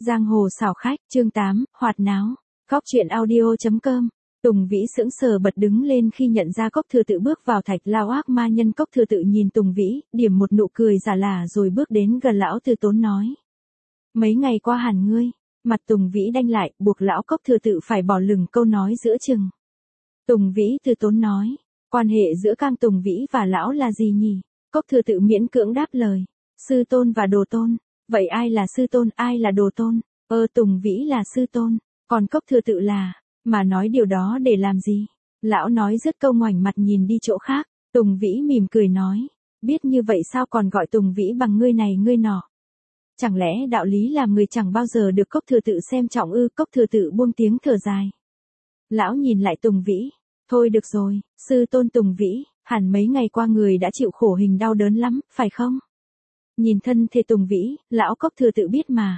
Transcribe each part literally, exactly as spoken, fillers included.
Giang hồ xảo khách, chương tám, hoạt náo. Góc truyện audio chấm com. Tùng Vĩ sững sờ bật đứng lên khi nhận ra Cốc Thừa Tự bước vào thạch lao ác ma nhân. Cốc Thừa Tự nhìn Tùng Vĩ, điểm một nụ cười giả lả rồi bước đến gần lão Từ Tốn nói. Mấy ngày qua hẳn ngươi. Mặt Tùng Vĩ đanh lại, buộc lão Cốc Thừa Tự phải bỏ lửng câu nói giữa chừng. Tùng Vĩ Từ Tốn nói. Quan hệ giữa Cang Tùng Vĩ và lão là gì nhỉ? Cốc Thừa Tự miễn cưỡng đáp lời. Sư tôn và đồ tôn. Vậy ai là sư tôn, ai là đồ tôn? Ơ Tùng Vĩ là sư tôn, còn Cốc Thừa Tự là, mà nói điều đó để làm gì? Lão nói dứt câu ngoảnh mặt nhìn đi chỗ khác, Tùng Vĩ mỉm cười nói, biết như vậy sao còn gọi Tùng Vĩ bằng ngươi này ngươi nọ? Chẳng lẽ đạo lý làm người chẳng bao giờ được Cốc Thừa Tự xem trọng ư? Cốc Thừa Tự buông tiếng thở dài. Lão nhìn lại Tùng Vĩ, thôi được rồi, sư tôn Tùng Vĩ, hẳn mấy ngày qua người đã chịu khổ hình đau đớn lắm, phải không? Nhìn thân thể Tùng Vĩ, lão Cốc Thừa Tự biết mà.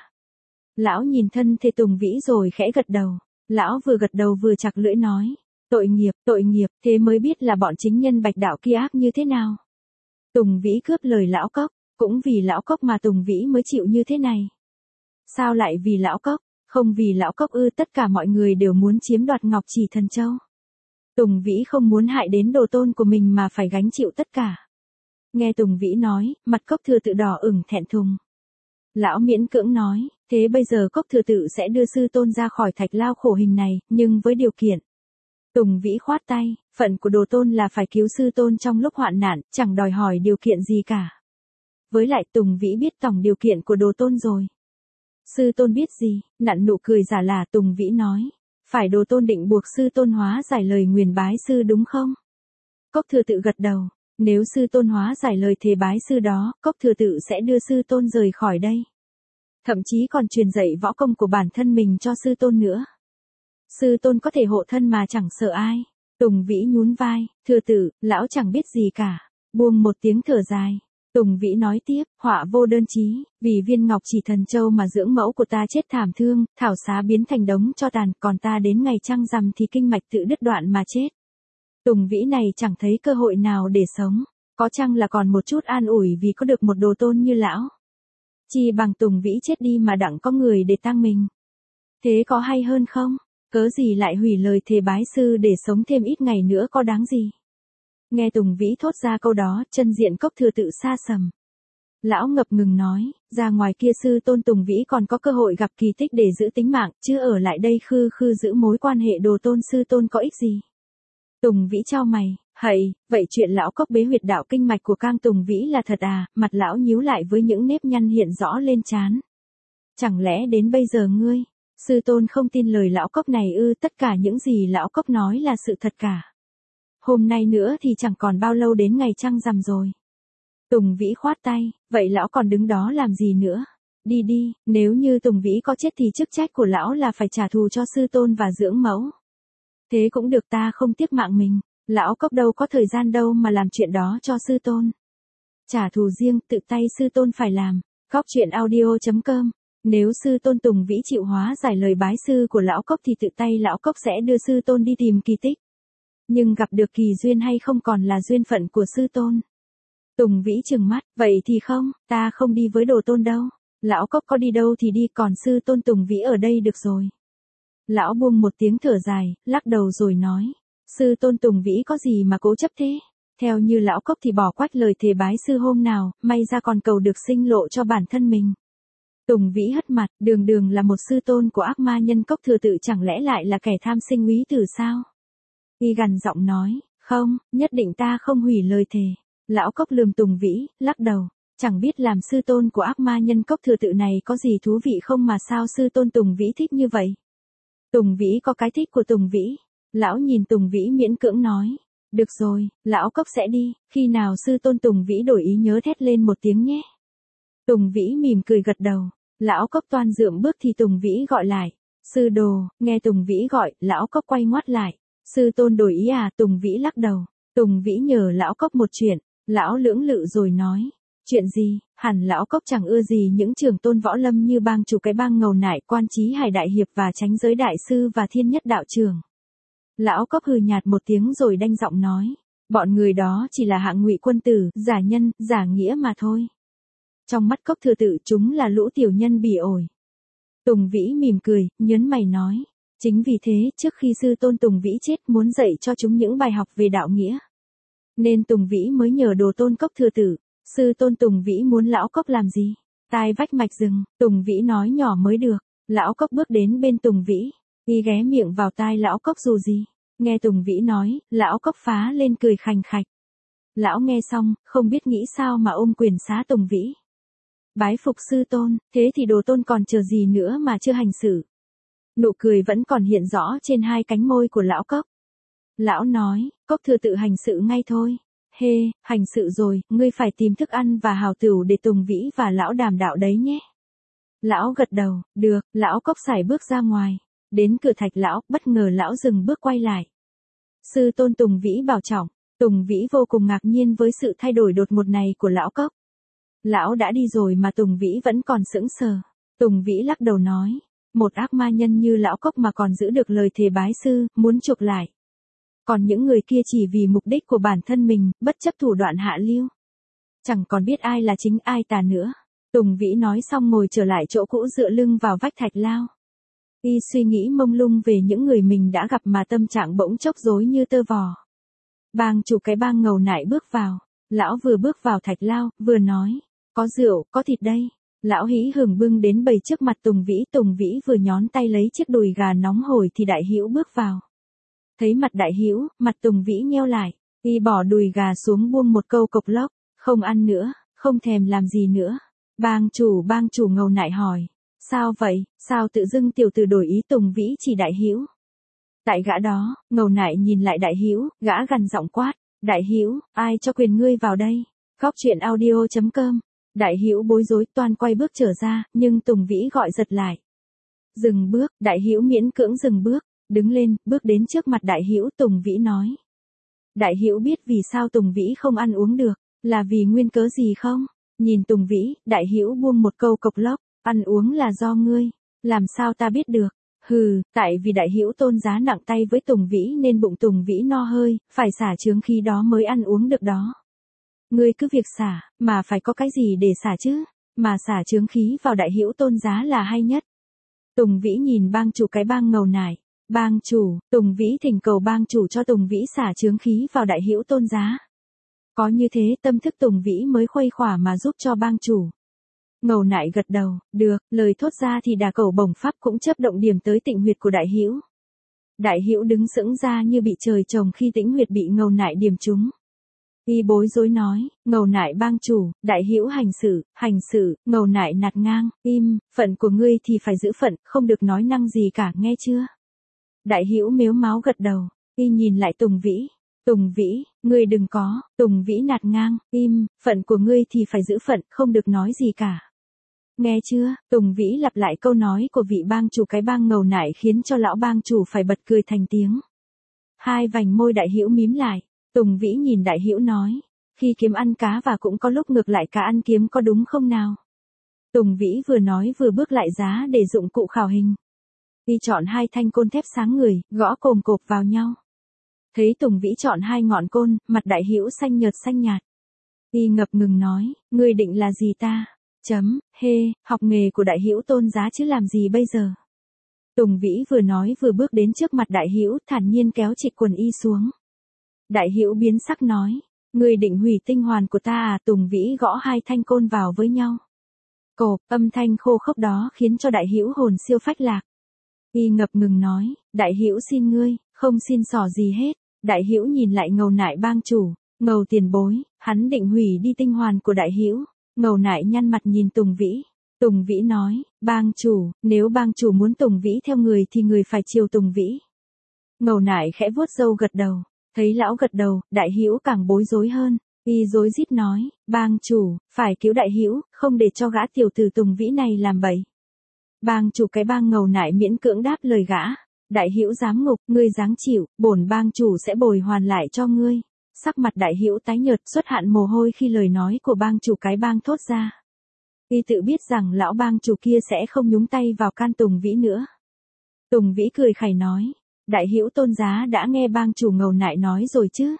Lão nhìn thân thể Tùng Vĩ rồi khẽ gật đầu. Lão vừa gật đầu vừa chặt lưỡi nói. Tội nghiệp, tội nghiệp, thế mới biết là bọn chính nhân bạch đạo kia ác như thế nào. Tùng Vĩ cướp lời lão Cốc, cũng vì lão Cốc mà Tùng Vĩ mới chịu như thế này. Sao lại vì lão Cốc, không vì lão Cốc ư? Tất cả mọi người đều muốn chiếm đoạt Ngọc Chỉ Thần Châu. Tùng Vĩ không muốn hại đến đồ tôn của mình mà phải gánh chịu tất cả. Nghe Tùng Vĩ nói, mặt Cốc Thừa Tự đỏ ửng thẹn thùng. Lão miễn cưỡng nói, thế bây giờ Cốc Thừa Tự sẽ đưa sư tôn ra khỏi thạch lao khổ hình này, nhưng với điều kiện. Tùng Vĩ khoát tay, phận của đồ tôn là phải cứu sư tôn trong lúc hoạn nạn, chẳng đòi hỏi điều kiện gì cả. Với lại Tùng Vĩ biết tổng điều kiện của đồ tôn rồi. Sư tôn biết gì? Nặn nụ cười giả lả Tùng Vĩ nói. Phải đồ tôn định buộc sư tôn hóa giải lời nguyền bái sư đúng không? Cốc Thừa Tự gật đầu. Nếu sư tôn hóa giải lời thề bái sư đó, Cốc Thừa Tự sẽ đưa sư tôn rời khỏi đây. Thậm chí còn truyền dạy võ công của bản thân mình cho sư tôn nữa. Sư tôn có thể hộ thân mà chẳng sợ ai. Tùng Vĩ nhún vai, Thừa Tự, lão chẳng biết gì cả. Buông một tiếng thở dài. Tùng Vĩ nói tiếp, họa vô đơn chí, vì viên Ngọc Chỉ Thần Châu mà dưỡng mẫu của ta chết thảm thương, thảo xá biến thành đống cho tàn, còn ta đến ngày trăng rằm thì kinh mạch tự đứt đoạn mà chết. Tùng Vĩ này chẳng thấy cơ hội nào để sống, có chăng là còn một chút an ủi vì có được một đồ tôn như lão. Chi bằng Tùng Vĩ chết đi mà đặng có người để tang mình. Thế có hay hơn không? Cớ gì lại hủy lời thề bái sư để sống thêm ít ngày nữa có đáng gì? Nghe Tùng Vĩ thốt ra câu đó, chân diện Cốc Thừa Tự sa sầm. Lão ngập ngừng nói, ra ngoài kia sư tôn Tùng Vĩ còn có cơ hội gặp kỳ tích để giữ tính mạng, chứ ở lại đây khư khư giữ mối quan hệ đồ tôn sư tôn có ích gì? Tùng Vĩ chau mày, hậy, vậy chuyện lão Cốc bế huyệt đạo kinh mạch của Cang Tùng Vĩ là thật à? Mặt lão nhíu lại với những nếp nhăn hiện rõ lên trán. Chẳng lẽ đến bây giờ ngươi, sư tôn không tin lời lão Cốc này ư? Tất cả những gì lão Cốc nói là sự thật cả. Hôm nay nữa thì chẳng còn bao lâu đến ngày trăng rằm rồi. Tùng Vĩ khoát tay, vậy lão còn đứng đó làm gì nữa? Đi đi, nếu như Tùng Vĩ có chết thì chức trách của lão là phải trả thù cho sư tôn và dưỡng mẫu. Thế cũng được, ta không tiếc mạng mình, lão Cốc đâu có thời gian đâu mà làm chuyện đó cho sư tôn. Trả thù riêng, tự tay sư tôn phải làm. Góc truyện audio chấm com. Nếu sư tôn Tùng Vĩ chịu hóa giải lời bái sư của lão Cốc thì tự tay lão Cốc sẽ đưa sư tôn đi tìm kỳ tích. Nhưng gặp được kỳ duyên hay không còn là duyên phận của sư tôn. Tùng Vĩ trừng mắt, vậy thì không, ta không đi với đồ tôn đâu. Lão Cốc có đi đâu thì đi, còn sư tôn Tùng Vĩ ở đây được rồi. Lão buông một tiếng thở dài, lắc đầu rồi nói. Sư tôn Tùng Vĩ có gì mà cố chấp thế? Theo như lão Cốc thì bỏ quách lời thề bái sư hôm nào, may ra còn cầu được sinh lộ cho bản thân mình. Tùng Vĩ hất mặt, đường đường là một sư tôn của ác ma nhân Cốc Thừa Tự chẳng lẽ lại là kẻ tham sinh úy tử sao? Y gằn giọng nói, không, nhất định ta không hủy lời thề. Lão Cốc lườm Tùng Vĩ, lắc đầu, chẳng biết làm sư tôn của ác ma nhân Cốc Thừa Tự này có gì thú vị không mà sao sư tôn Tùng Vĩ thích như vậy? Tùng Vĩ có cái thích của Tùng Vĩ. Lão nhìn Tùng Vĩ miễn cưỡng nói, được rồi, lão Cốc sẽ đi, khi nào sư tôn Tùng Vĩ đổi ý nhớ thét lên một tiếng nhé. Tùng Vĩ mỉm cười gật đầu, lão Cốc toan dượm bước thì Tùng Vĩ gọi lại, sư đồ. Nghe Tùng Vĩ gọi, lão Cốc quay ngoắt lại. Sư tôn đổi ý à? Tùng Vĩ lắc đầu. Tùng Vĩ nhờ lão Cốc một chuyện. Lão lưỡng lự rồi nói. Chuyện gì? Hẳn lão Cốc chẳng ưa gì những trưởng tôn võ lâm như bang chủ cái bang Ngầu Nại, Quan Chí Hải đại hiệp và Chánh Giới đại sư và Thiên Nhất đạo trưởng. Lão Cốc hừ nhạt một tiếng rồi đanh giọng nói. Bọn người đó chỉ là hạng ngụy quân tử, giả nhân, giả nghĩa mà thôi. Trong mắt Cốc Thừa Tự chúng là lũ tiểu nhân bỉ ổi. Tùng Vĩ mỉm cười, nhớn mày nói. Chính vì thế, trước khi sư tôn Tùng Vĩ chết muốn dạy cho chúng những bài học về đạo nghĩa. Nên Tùng Vĩ mới nhờ đồ tôn cốc thừa tử. Sư tôn Tùng Vĩ muốn lão cốc làm gì? Tai vách mạch rừng, Tùng Vĩ nói nhỏ mới được. Lão cốc bước đến bên Tùng Vĩ. Y ghé miệng vào tai lão cốc dù gì. Nghe Tùng Vĩ nói, lão cốc phá lên cười khành khạch. Lão nghe xong, không biết nghĩ sao mà ôm quyền xá Tùng Vĩ. Bái phục sư tôn, thế thì đồ tôn còn chờ gì nữa mà chưa hành xử. Nụ cười vẫn còn hiện rõ trên hai cánh môi của lão cốc. Lão nói, cốc thừa tự hành sự ngay thôi. Hê, hành sự rồi, ngươi phải tìm thức ăn và hào tửu để Tùng Vĩ và lão đàm đạo đấy nhé. Lão gật đầu, được, lão cốc sải bước ra ngoài. Đến cửa thạch lão, bất ngờ lão dừng bước quay lại. Sư tôn Tùng Vĩ bảo trọng. Tùng Vĩ vô cùng ngạc nhiên với sự thay đổi đột ngột này của lão cốc. Lão đã đi rồi mà Tùng Vĩ vẫn còn sững sờ. Tùng Vĩ lắc đầu nói, một ác ma nhân như lão cốc mà còn giữ được lời thề bái sư, muốn chuộc lại. Còn những người kia chỉ vì mục đích của bản thân mình, bất chấp thủ đoạn hạ lưu. Chẳng còn biết ai là chính ai tà nữa. Tùng Vĩ nói xong ngồi trở lại chỗ cũ dựa lưng vào vách thạch lao. Y suy nghĩ mông lung về những người mình đã gặp mà tâm trạng bỗng chốc rối như tơ vò. Bang chủ cái bang ngầu nại bước vào. Lão vừa bước vào thạch lao, vừa nói, có rượu, có thịt đây. Lão hí hửng bưng đến bày trước mặt Tùng Vĩ. Tùng Vĩ vừa nhón tay lấy chiếc đùi gà nóng hổi thì Đại Hữu bước vào. Thấy mặt Đại Hữu, mặt Tùng Vĩ nheo lại. Y bỏ đùi gà xuống buông một câu cộc lốc, không ăn nữa, không thèm làm gì nữa. Bang chủ, bang chủ ngầu nại hỏi, sao vậy, sao tự dưng tiểu tử đổi ý? Tùng Vĩ chỉ Đại Hữu. Tại gã đó, ngầu nại nhìn lại Đại Hữu, gã gằn giọng quát, Đại Hữu, ai cho quyền ngươi vào đây? Góc truyện audio chấm com. Đại Hữu bối rối toan quay bước trở ra, nhưng Tùng Vĩ gọi giật lại. Dừng bước, Đại Hữu miễn cưỡng dừng bước, đứng lên, bước đến trước mặt Đại Hữu. Tùng Vĩ nói. Đại Hữu biết vì sao Tùng Vĩ không ăn uống được, là vì nguyên cớ gì không? Nhìn Tùng Vĩ, Đại Hữu buông một câu cộc lốc, ăn uống là do ngươi, làm sao ta biết được? Hừ, tại vì Đại Hữu tôn giá nặng tay với Tùng Vĩ nên bụng Tùng Vĩ no hơi, phải xả chướng khí đó mới ăn uống được đó. Ngươi cứ việc xả, mà phải có cái gì để xả chứ, mà xả chướng khí vào Đại Hữu tôn giá là hay nhất. Tùng Vĩ nhìn bang chủ cái bang ngầu nải. Bang chủ, Tùng Vĩ thỉnh cầu bang chủ cho Tùng Vĩ xả chướng khí vào Đại Hữu tôn giá. Có như thế tâm thức Tùng Vĩ mới khuây khỏa mà giúp cho bang chủ. Ngầu nại gật đầu, được, lời thốt ra thì đà cẩu bổng pháp cũng chớp động điểm tới tịnh huyệt của Đại Hữu. Đại Hữu đứng sững ra như bị trời trồng khi tĩnh huyệt bị ngầu nại điểm trúng. Y bối rối nói, ngầu nại bang chủ, Đại Hữu hành xử, hành xử, ngầu nại nạt ngang, im, phận của ngươi thì phải giữ phận, không được nói năng gì cả, nghe chưa? Đại Hữu mếu máo gật đầu, Y nhìn lại Tùng Vĩ. Tùng Vĩ, ngươi đừng có, Tùng Vĩ nạt ngang, im, phận của ngươi thì phải giữ phận, không được nói gì cả. Nghe chưa? Tùng Vĩ lặp lại câu nói của vị bang chủ cái bang ngầu nại khiến cho lão bang chủ phải bật cười thành tiếng. Hai vành môi Đại Hữu mím lại, Tùng Vĩ nhìn Đại Hữu nói, khi kiếm ăn cá và cũng có lúc ngược lại cá ăn kiếm, có đúng không nào? Tùng Vĩ vừa nói vừa bước lại giá để dụng cụ khảo hình. Y chọn hai thanh côn thép sáng người, gõ cồm cộp vào nhau. Thấy Tùng Vĩ chọn hai ngọn côn, mặt Đại Hữu xanh nhợt xanh nhạt. Y ngập ngừng nói, ngươi định là gì ta? Chấm, hê, học nghề của Đại Hữu tôn giá chứ làm gì bây giờ? Tùng Vĩ vừa nói vừa bước đến trước mặt Đại Hữu, thản nhiên kéo trịch quần y xuống. Đại Hữu biến sắc nói, ngươi định hủy tinh hoàn của ta à? Tùng Vĩ gõ hai thanh côn vào với nhau. Cộp, âm thanh khô khốc đó khiến cho Đại Hữu hồn siêu phách lạc. Y ngập ngừng nói, Đại Hữu xin ngươi, không xin xỏ gì hết. Đại Hữu nhìn lại ngầu nại bang chủ, ngầu tiền bối, hắn định hủy đi tinh hoàn của Đại Hữu. Ngầu nại nhăn mặt nhìn Tùng Vĩ. Tùng Vĩ nói, bang chủ, nếu bang chủ muốn Tùng Vĩ theo người thì người phải chiều Tùng Vĩ. Ngầu nại khẽ vuốt râu gật đầu, thấy lão gật đầu, Đại Hữu càng bối rối hơn. Y rối rít nói, bang chủ, phải cứu Đại Hữu, không để cho gã tiểu tử Tùng Vĩ này làm bậy. Bang chủ cái bang ngầu nại miễn cưỡng đáp lời gã. Đại Hữu giám ngục, ngươi giáng chịu, bổn bang chủ sẽ bồi hoàn lại cho ngươi. Sắc mặt Đại Hữu tái nhợt, xuất hạn mồ hôi khi lời nói của bang chủ cái bang thốt ra. Y tự biết rằng lão bang chủ kia sẽ không nhúng tay vào can Tùng Vĩ nữa. Tùng Vĩ cười khẩy nói, Đại Hữu tôn giá đã nghe bang chủ ngầu nại nói rồi chứ.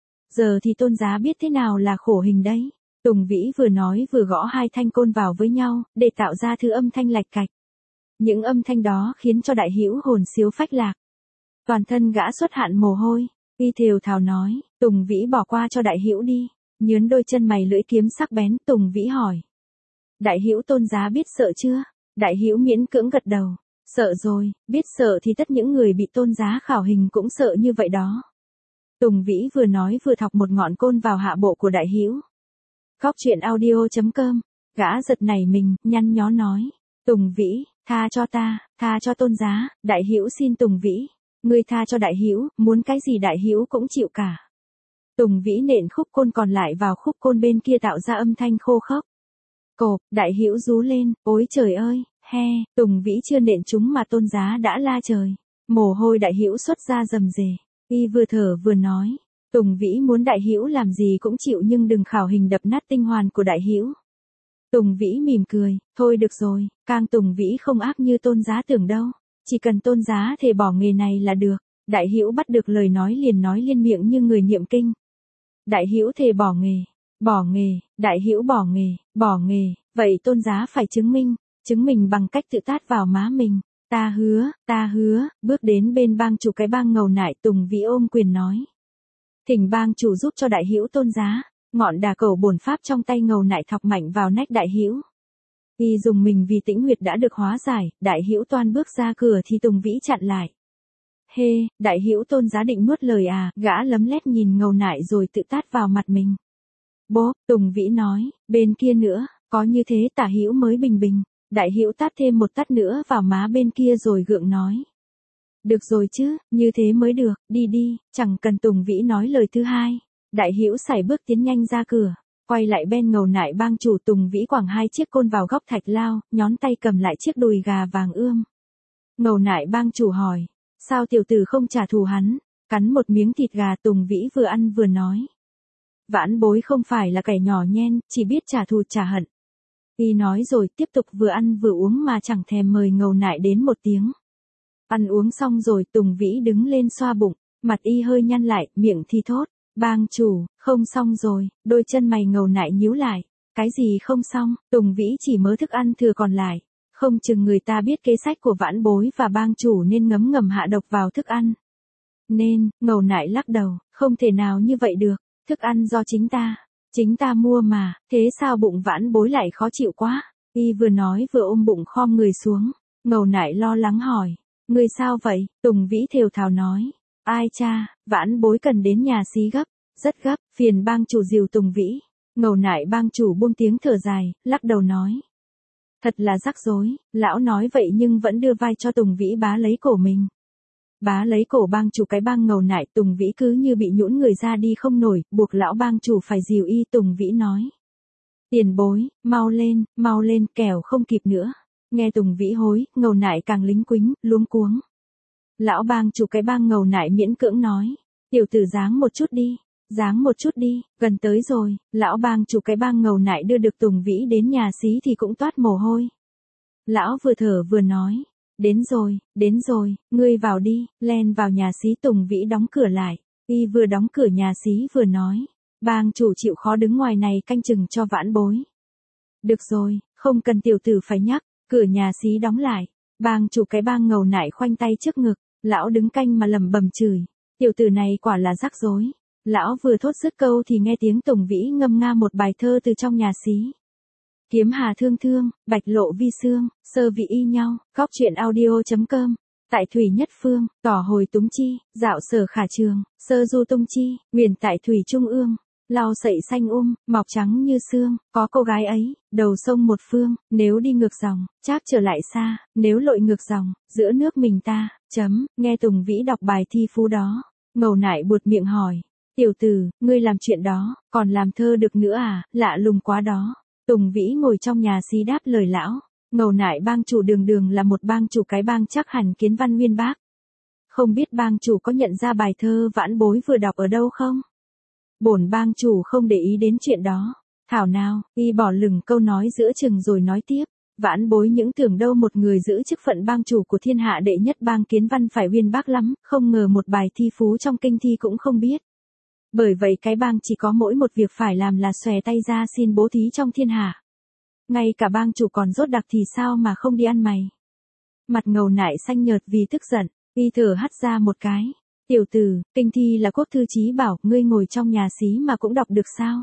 Giờ thì tôn giá biết thế nào là khổ hình đấy. Tùng Vĩ vừa nói vừa gõ hai thanh côn vào với nhau, để tạo ra thứ âm thanh lạch cạch. Những âm thanh đó khiến cho đại hữu hồn siêu phách lạc. Toàn thân gã xuất hạn mồ hôi, y thều thào nói, Tùng Vĩ bỏ qua cho đại hữu đi, nhướn đôi chân mày lưỡi kiếm sắc bén. Tùng Vĩ hỏi, đại hữu tôn giá biết sợ chưa? Đại hữu miễn cưỡng gật đầu, sợ rồi, biết sợ thì tất những người bị tôn giá khảo hình cũng sợ như vậy đó. Tùng Vĩ vừa nói vừa thọc một ngọn côn vào hạ bộ của đại hữu. Góc truyện audio chấm com, gã giật nảy mình, nhăn nhó nói, Tùng Vĩ, tha cho ta, tha cho tôn giá. Đại hữu xin Tùng Vĩ, ngươi tha cho đại hữu, muốn cái gì đại hữu cũng chịu cả. Tùng Vĩ nện khúc côn còn lại vào khúc côn bên kia tạo ra âm thanh khô khốc. Cộp, đại hữu rú lên, ôi trời ơi, he, Tùng Vĩ chưa nện chúng mà tôn giá đã la trời. Mồ hôi đại hữu xuất ra rầm rề, y vừa thở vừa nói, Tùng Vĩ muốn đại hữu làm gì cũng chịu nhưng đừng khảo hình đập nát tinh hoàn của đại hữu. Tùng Vĩ mỉm cười, thôi được rồi, Cang Tùng Vĩ không ác như tôn giá tưởng đâu, chỉ cần tôn giá thề bỏ nghề này là được. Đại hữu bắt được lời nói liền nói liên miệng như người niệm kinh. Đại hữu thề bỏ nghề, bỏ nghề, đại hữu bỏ nghề, bỏ nghề, vậy tôn giá phải chứng minh, chứng minh bằng cách tự tát vào má mình. Ta hứa, ta hứa. Bước đến bên bang chủ cái bang ngầu nại. Tùng Vĩ ôm quyền nói, thỉnh bang chủ giúp cho đại hữu tôn giá. Ngọn đà cầu bổn pháp trong tay ngầu nại thọc mạnh vào nách đại hữu. Y dùng mình vì tĩnh huyệt đã được hóa giải. Đại hữu toan bước ra cửa thì Tùng Vĩ chặn lại. Hê, đại hữu tôn giá định nuốt lời à? Gã lấm lét nhìn ngầu nại rồi tự tát vào mặt mình. Bố, Tùng Vĩ nói, bên kia nữa, có như thế tả hữu mới bình bình. Đại hữu tát thêm một tát nữa vào má bên kia rồi gượng nói, được rồi chứ, như thế mới được, đi đi. Chẳng cần Tùng Vĩ nói lời thứ hai, đại hữu sải bước tiến nhanh ra cửa, quay lại bên ngầu nại bang chủ. Tùng Vĩ quẳng hai chiếc côn vào góc thạch lao, nhón tay cầm lại chiếc đùi gà vàng ươm. Ngầu nại bang chủ hỏi, sao tiểu tử không trả thù hắn? Cắn một miếng thịt gà. Tùng Vĩ vừa ăn vừa nói, vãn bối không phải là kẻ nhỏ nhen, chỉ biết trả thù trả hận. Y nói rồi tiếp tục vừa ăn vừa uống mà chẳng thèm mời ngầu nại đến một tiếng. Ăn uống xong rồi Tùng Vĩ đứng lên xoa bụng, mặt y hơi nhăn lại, miệng thì thốt, bang chủ, không xong rồi. Đôi chân mày ngầu nại nhíu lại, cái gì không xong? Tùng Vĩ chỉ mớ thức ăn thừa còn lại, không chừng người ta biết kế sách của vãn bối và bang chủ nên ngấm ngầm hạ độc vào thức ăn. Nên, ngầu nại lắc đầu, không thể nào như vậy được, thức ăn do chính ta. Chính ta mua mà, thế sao bụng vãn bối lại khó chịu quá? Y vừa nói vừa ôm bụng khom người xuống. Ngầu nại lo lắng hỏi, người sao vậy? Tùng Vĩ thều thào nói, ai cha, vãn bối cần đến nhà xí gấp, rất gấp, phiền bang chủ dìu Tùng Vĩ. Ngầu nại bang chủ buông tiếng thở dài, lắc đầu nói, thật là rắc rối. Lão nói vậy nhưng vẫn đưa vai cho Tùng Vĩ bá lấy cổ mình. Bá lấy cổ bang chủ cái bang ngầu nại. Tùng Vĩ cứ như bị nhũn người ra đi không nổi, buộc lão bang chủ phải dìu y. Tùng Vĩ nói, tiền bối, mau lên, mau lên, kẻo không kịp nữa. Nghe Tùng Vĩ hối, ngầu nại càng lính quính, luống cuống. Lão bang chủ cái bang ngầu nại miễn cưỡng nói, tiểu tử dáng một chút đi, dáng một chút đi, gần tới rồi. Lão bang chủ cái bang ngầu nại đưa được Tùng Vĩ đến nhà xí thì cũng toát mồ hôi. Lão vừa thở vừa nói, đến rồi, đến rồi, ngươi vào đi. Len vào nhà xí. Tùng Vĩ đóng cửa lại, y vừa đóng cửa nhà xí vừa nói, bang chủ chịu khó đứng ngoài này canh chừng cho vãn bối. Được rồi, không cần tiểu tử phải nhắc. Cửa nhà xí đóng lại, bang chủ cái bang ngầu nại khoanh tay trước ngực, lão đứng canh mà lẩm bẩm chửi, tiểu tử này quả là rắc rối. Lão vừa thốt dứt câu thì nghe tiếng Tùng Vĩ ngâm nga một bài thơ từ trong nhà xí. Kiếm hà thương thương, bạch lộ vi xương, sơ vị y nhau. Góc truyện audio chấm com. Tại thủy nhất phương, tỏ hồi túng chi, dạo sở khả trường, sơ du tung chi, nguyền tại thủy trung ương. Lau sậy xanh um, mọc trắng như xương, có cô gái ấy, đầu sông một phương, nếu đi ngược dòng, cháp trở lại xa, nếu lội ngược dòng, giữa nước mình ta, chấm. Nghe Tùng Vĩ đọc bài thi phú đó, ngầu nại buột miệng hỏi, tiểu tử, ngươi làm chuyện đó, còn làm thơ được nữa à? Lạ lùng quá đó. Tùng Vĩ ngồi trong nhà xí đáp lời lão, ngầu nại bang chủ đường đường là một bang chủ cái bang chắc hẳn kiến văn uyên bác. Không biết bang chủ có nhận ra bài thơ vãn bối vừa đọc ở đâu không? Bổn bang chủ không để ý đến chuyện đó. Thảo nào, y bỏ lửng câu nói giữa chừng rồi nói tiếp, vãn bối những tưởng đâu một người giữ chức phận bang chủ của thiên hạ đệ nhất bang kiến văn phải uyên bác lắm, không ngờ một bài thi phú trong kinh thi cũng không biết. Bởi vậy cái bang chỉ có mỗi một việc phải làm là xòe tay ra xin bố thí trong thiên hạ. Ngay cả bang chủ còn rốt đặc thì sao mà không đi ăn mày. Mặt Ngầu Nại xanh nhợt vì tức giận, y thở hắt ra một cái. Tiểu tử, kinh thi là quốc thư chí bảo, ngươi ngồi trong nhà xí mà cũng đọc được sao?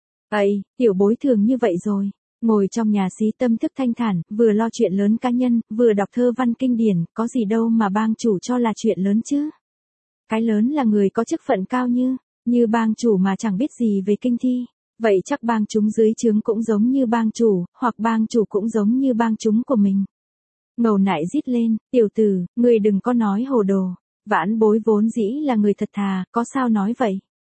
Ấy, tiểu bối thường như vậy rồi. Ngồi trong nhà xí tâm thức thanh thản, vừa lo chuyện lớn cá nhân, vừa đọc thơ văn kinh điển, có gì đâu mà bang chủ cho là chuyện lớn chứ. Cái lớn là người có chức phận cao như, như bang chủ mà chẳng biết gì về kinh thi. Vậy chắc bang chúng dưới trướng cũng giống như bang chủ, hoặc bang chủ cũng giống như bang chúng của mình. Ngầu Nại rít lên, tiểu tử, ngươi đừng có nói hồ đồ. Vãn Bối vốn dĩ là người thật thà, có sao nói vậy?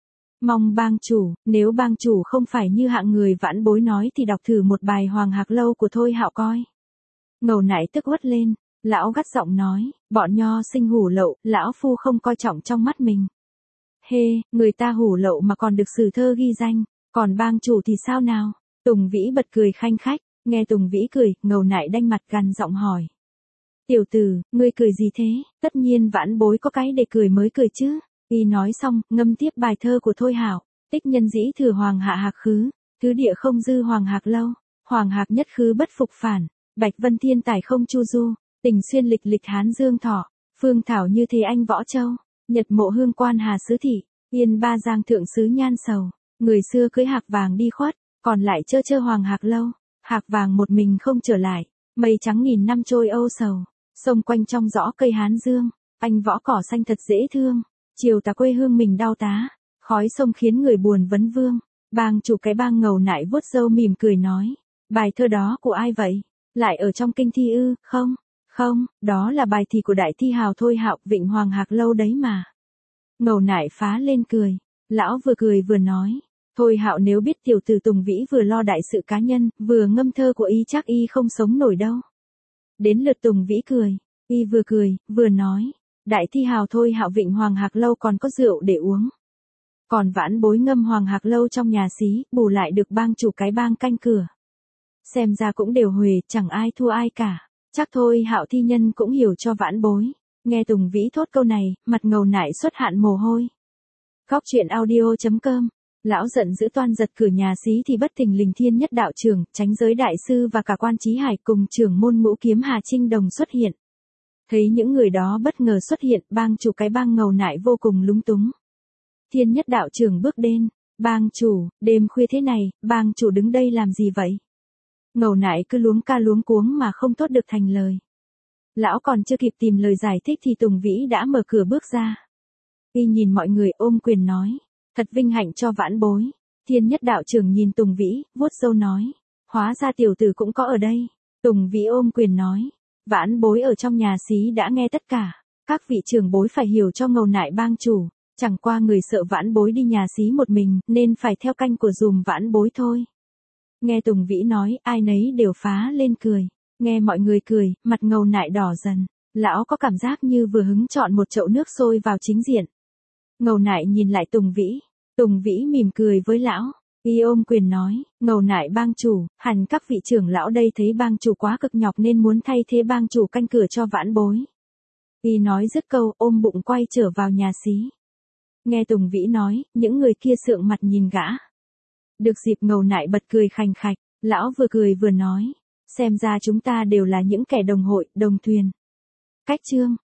Mong bang chủ, nếu bang chủ không phải như hạng người Vãn Bối nói thì đọc thử một bài Hoàng Hạc Lâu của Thôi Hạo coi. Ngầu Nại tức uất lên, lão gắt giọng nói, bọn nho sinh hủ lậu, lão phu không coi trọng trong mắt mình. Hê, người ta hủ lậu mà còn được sử thơ ghi danh, còn bang chủ thì sao nào? Tùng Vĩ bật cười khanh khách, nghe Tùng Vĩ cười, Ngầu Nại đanh mặt gằn giọng hỏi. Tiểu tử, ngươi cười gì thế? Tất nhiên Vãn Bối có cái để cười mới cười chứ. Y nói xong, ngâm tiếp bài thơ của Thôi Hạo. Tích nhân dĩ thừa Hoàng Hạ Hạc khứ, thứ địa không dư Hoàng Hạc Lâu. Hoàng Hạc nhất khứ bất phục phản, Bạch Vân Thiên tài không chu du. Tình xuyên lịch lịch Hán Dương Thọ, phương thảo như thế anh Võ Châu. Nhật mộ hương quan Hà Sứ Thị, yên ba giang thượng sứ Nhan Sầu. Người xưa cưới hạc vàng đi khuất, còn lại chơ chơ Hoàng Hạc Lâu. Hạc vàng một mình không trở lại, mây trắng nghìn năm trôi âu sầu. Sông quanh trong gió cây Hán Dương, anh Võ cỏ xanh thật dễ thương. Chiều tà quê hương mình đau tá, khói sông khiến người buồn vấn vương. Bang chủ cái bang Ngầu Nại vuốt râu mỉm cười nói, bài thơ đó của ai vậy? Lại ở trong kinh thi ư? Không, không, đó là bài thi của đại thi hào Thôi Hạo, Vịnh Hoàng Hạc Lâu đấy mà. Ngầu Nại phá lên cười, lão vừa cười vừa nói, Thôi Hạo nếu biết tiểu tử Tùng Vĩ vừa lo đại sự cá nhân, vừa ngâm thơ của y chắc y không sống nổi đâu. Đến lượt Tùng Vĩ cười, y vừa cười, vừa nói, đại thi hào Thôi Hạo Vịnh Hoàng Hạc Lâu còn có rượu để uống. Còn Vãn Bối ngâm Hoàng Hạc Lâu trong nhà xí, bù lại được bang chủ cái bang canh cửa. Xem ra cũng đều huề, chẳng ai thua ai cả. Chắc Thôi Hạo thi nhân cũng hiểu cho Vãn Bối. Nghe Tùng Vĩ thốt câu này, mặt Ngầu Nại xuất hạn mồ hôi. Góc truyện audio chấm com. Lão giận dữ toan giật cửa nhà xí thì bất thình lình Thiên Nhất đạo trưởng, Chánh giới đại sư và cả Quan Chí Hải cùng trưởng môn Ngũ Kiếm Hà Trinh Đồng xuất hiện. Thấy những người đó bất ngờ xuất hiện, bang chủ cái bang Ngầu Nại vô cùng lúng túng. Thiên Nhất đạo trưởng bước đến, bang chủ, đêm khuya thế này, bang chủ đứng đây làm gì vậy? Ngầu Nại cứ luống ca luống cuống mà không thốt được thành lời. Lão còn chưa kịp tìm lời giải thích thì Tùng Vĩ đã mở cửa bước ra. Y nhìn mọi người ôm quyền nói, thật vinh hạnh cho Vãn Bối. Thiên Nhất đạo trưởng nhìn Tùng Vĩ, vuốt râu nói, hóa ra tiểu tử cũng có ở đây. Tùng Vĩ ôm quyền nói, Vãn Bối ở trong nhà xí đã nghe tất cả. Các vị trưởng bối phải hiểu cho Ngầu Nại bang chủ, chẳng qua người sợ Vãn Bối đi nhà xí một mình, nên phải theo canh của dùm Vãn Bối thôi. Nghe Tùng Vĩ nói, ai nấy đều phá lên cười. Nghe mọi người cười, mặt Ngầu Nại đỏ dần. Lão có cảm giác như vừa hứng chọn một chậu nước sôi vào chính diện. Ngầu Nại nhìn lại Tùng Vĩ. Tùng Vĩ mỉm cười với lão. Y ôm quyền nói, Ngầu Nại bang chủ, hẳn các vị trưởng lão đây thấy bang chủ quá cực nhọc nên muốn thay thế bang chủ canh cửa cho Vãn Bối. Y nói dứt câu, ôm bụng quay trở vào nhà xí. Nghe Tùng Vĩ nói, những người kia sượng mặt nhìn gã. Được dịp Ngầu Nại bật cười khành khạch, lão vừa cười vừa nói, xem ra chúng ta đều là những kẻ đồng hội, đồng thuyền. Cách chương